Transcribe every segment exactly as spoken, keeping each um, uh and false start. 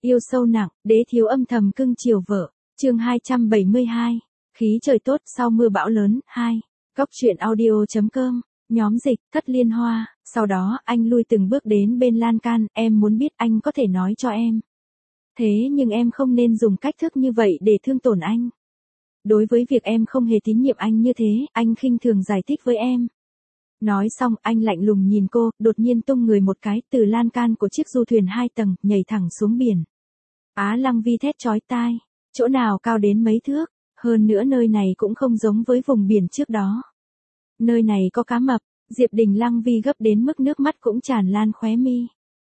Yêu sâu nặng, đế thiếu âm thầm cưng chiều vợ. Chương hai trăm bảy mươi hai. Khí trời tốt sau mưa bão lớn. hai. Góc truyện audio.com. Nhóm dịch, Thất Liên Hoa. Sau đó anh lui từng bước đến bên lan can. Em muốn biết anh có thể nói cho em. Thế nhưng em không nên dùng cách thức như vậy để thương tổn anh. Đối với việc em không hề tín nhiệm anh như thế, anh khinh thường giải thích với em. Nói xong, anh lạnh lùng nhìn cô, đột nhiên tung người một cái từ lan can của chiếc du thuyền hai tầng, nhảy thẳng xuống biển. Á Lăng Vi thét chói tai, chỗ nào cao đến mấy thước, hơn nữa nơi này cũng không giống với vùng biển trước đó. Nơi này có cá mập, Diệp Đình Lăng Vi gấp đến mức nước mắt cũng tràn lan khóe mi.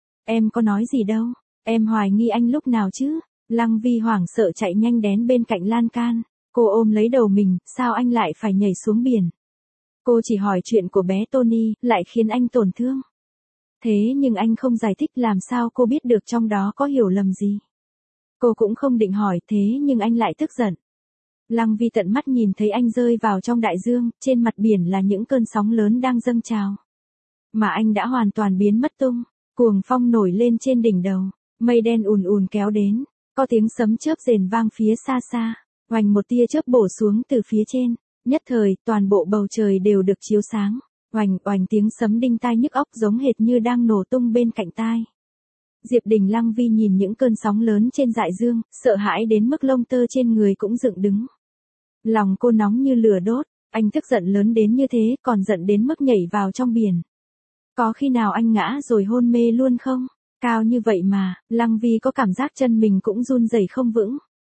Em có nói gì đâu, em hoài nghi anh lúc nào chứ? Lăng Vi hoảng sợ chạy nhanh đến bên cạnh lan can, cô ôm lấy đầu mình, sao anh lại phải nhảy xuống biển? Cô chỉ hỏi chuyện của bé Tony, lại khiến anh tổn thương. Thế nhưng anh không giải thích làm sao cô biết được trong đó có hiểu lầm gì. Cô cũng không định hỏi thế nhưng anh lại tức giận. Lăng Vi tận mắt nhìn thấy anh rơi vào trong đại dương, trên mặt biển là những cơn sóng lớn đang dâng trào. Mà anh đã hoàn toàn biến mất tung, cuồng phong nổi lên trên đỉnh đầu, mây đen ùn ùn kéo đến, có tiếng sấm chớp rền vang phía xa xa, oành một tia chớp bổ xuống từ phía trên. Nhất thời, toàn bộ bầu trời đều được chiếu sáng, oành oành tiếng sấm đinh tai nhức óc giống hệt như đang nổ tung bên cạnh tai. Diệp Đình Lăng Vi nhìn những cơn sóng lớn trên đại dương, sợ hãi đến mức lông tơ trên người cũng dựng đứng. Lòng cô nóng như lửa đốt, anh tức giận lớn đến như thế, còn giận đến mức nhảy vào trong biển. Có khi nào anh ngã rồi hôn mê luôn không? Cao như vậy mà, Lăng Vi có cảm giác chân mình cũng run rẩy không vững.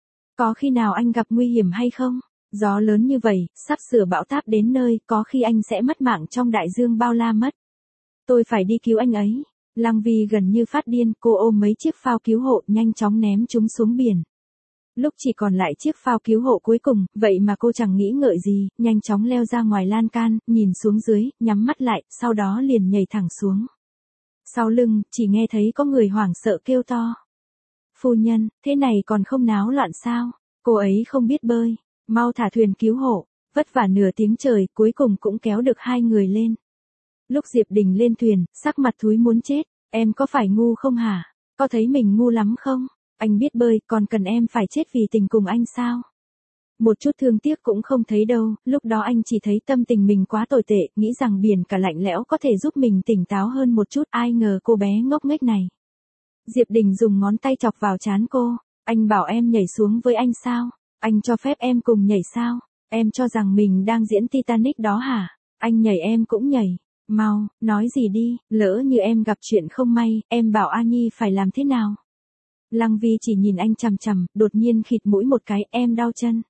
Có khi nào anh gặp nguy hiểm hay không? Gió lớn như vậy, sắp sửa bão táp đến nơi, có khi anh sẽ mất mạng trong đại dương bao la mất. Tôi phải đi cứu anh ấy. Lăng Vi gần như phát điên, cô ôm mấy chiếc phao cứu hộ, nhanh chóng ném chúng xuống biển. Lúc chỉ còn lại chiếc phao cứu hộ cuối cùng, vậy mà cô chẳng nghĩ ngợi gì, nhanh chóng leo ra ngoài lan can, nhìn xuống dưới, nhắm mắt lại, sau đó liền nhảy thẳng xuống. Sau lưng, chỉ nghe thấy có người hoảng sợ kêu to. Phu nhân, thế này còn không náo loạn sao? Cô ấy không biết bơi. Mau thả thuyền cứu hộ, vất vả nửa tiếng trời, cuối cùng cũng kéo được hai người lên. Lúc Diệp Đình lên thuyền, sắc mặt thúi muốn chết, em có phải ngu không hả? Có thấy mình ngu lắm không? Anh biết bơi, còn cần em phải chết vì tình cùng anh sao? Một chút thương tiếc cũng không thấy đâu, lúc đó anh chỉ thấy tâm tình mình quá tồi tệ, nghĩ rằng biển cả lạnh lẽo có thể giúp mình tỉnh táo hơn một chút, ai ngờ cô bé ngốc nghếch này. Diệp Đình dùng ngón tay chọc vào trán cô, anh bảo em nhảy xuống với anh sao? Anh cho phép em cùng nhảy sao? Em cho rằng mình đang diễn Titanic đó hả? Anh nhảy em cũng nhảy. Mau, nói gì đi, lỡ như em gặp chuyện không may, em bảo A Nhi phải làm thế nào? Lăng Vi chỉ nhìn anh chằm chằm, đột nhiên khịt mũi một cái, em đau chân.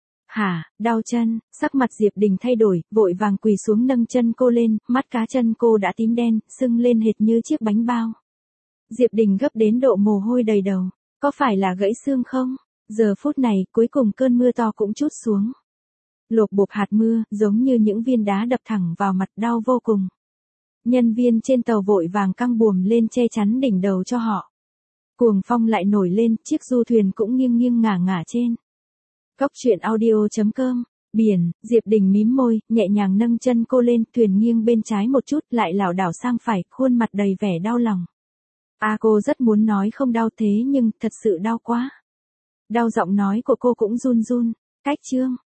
Hả, đau chân, sắc mặt Diệp Đình thay đổi, vội vàng quỳ xuống nâng chân cô lên, mắt cá chân cô đã tím đen, sưng lên hệt như chiếc bánh bao. Diệp Đình gấp đến độ mồ hôi đầy đầu, có phải là gãy xương không? Giờ phút này, cuối cùng cơn mưa to cũng trút xuống. Lộp bộp hạt mưa, giống như những viên đá đập thẳng vào mặt, đau vô cùng. Nhân viên trên tàu vội vàng căng buồm lên che chắn đỉnh đầu cho họ. Cuồng phong lại nổi lên, chiếc du thuyền cũng nghiêng nghiêng ngả ngả trên. Góc truyện audio.com. Biển, Diệp Đình mím môi, nhẹ nhàng nâng chân cô lên, thuyền nghiêng bên trái một chút, lại lảo đảo sang phải, khuôn mặt đầy vẻ đau lòng. À cô rất muốn nói không đau thế nhưng, thật sự đau quá. Đau giọng nói của cô cũng run run. Cách chương.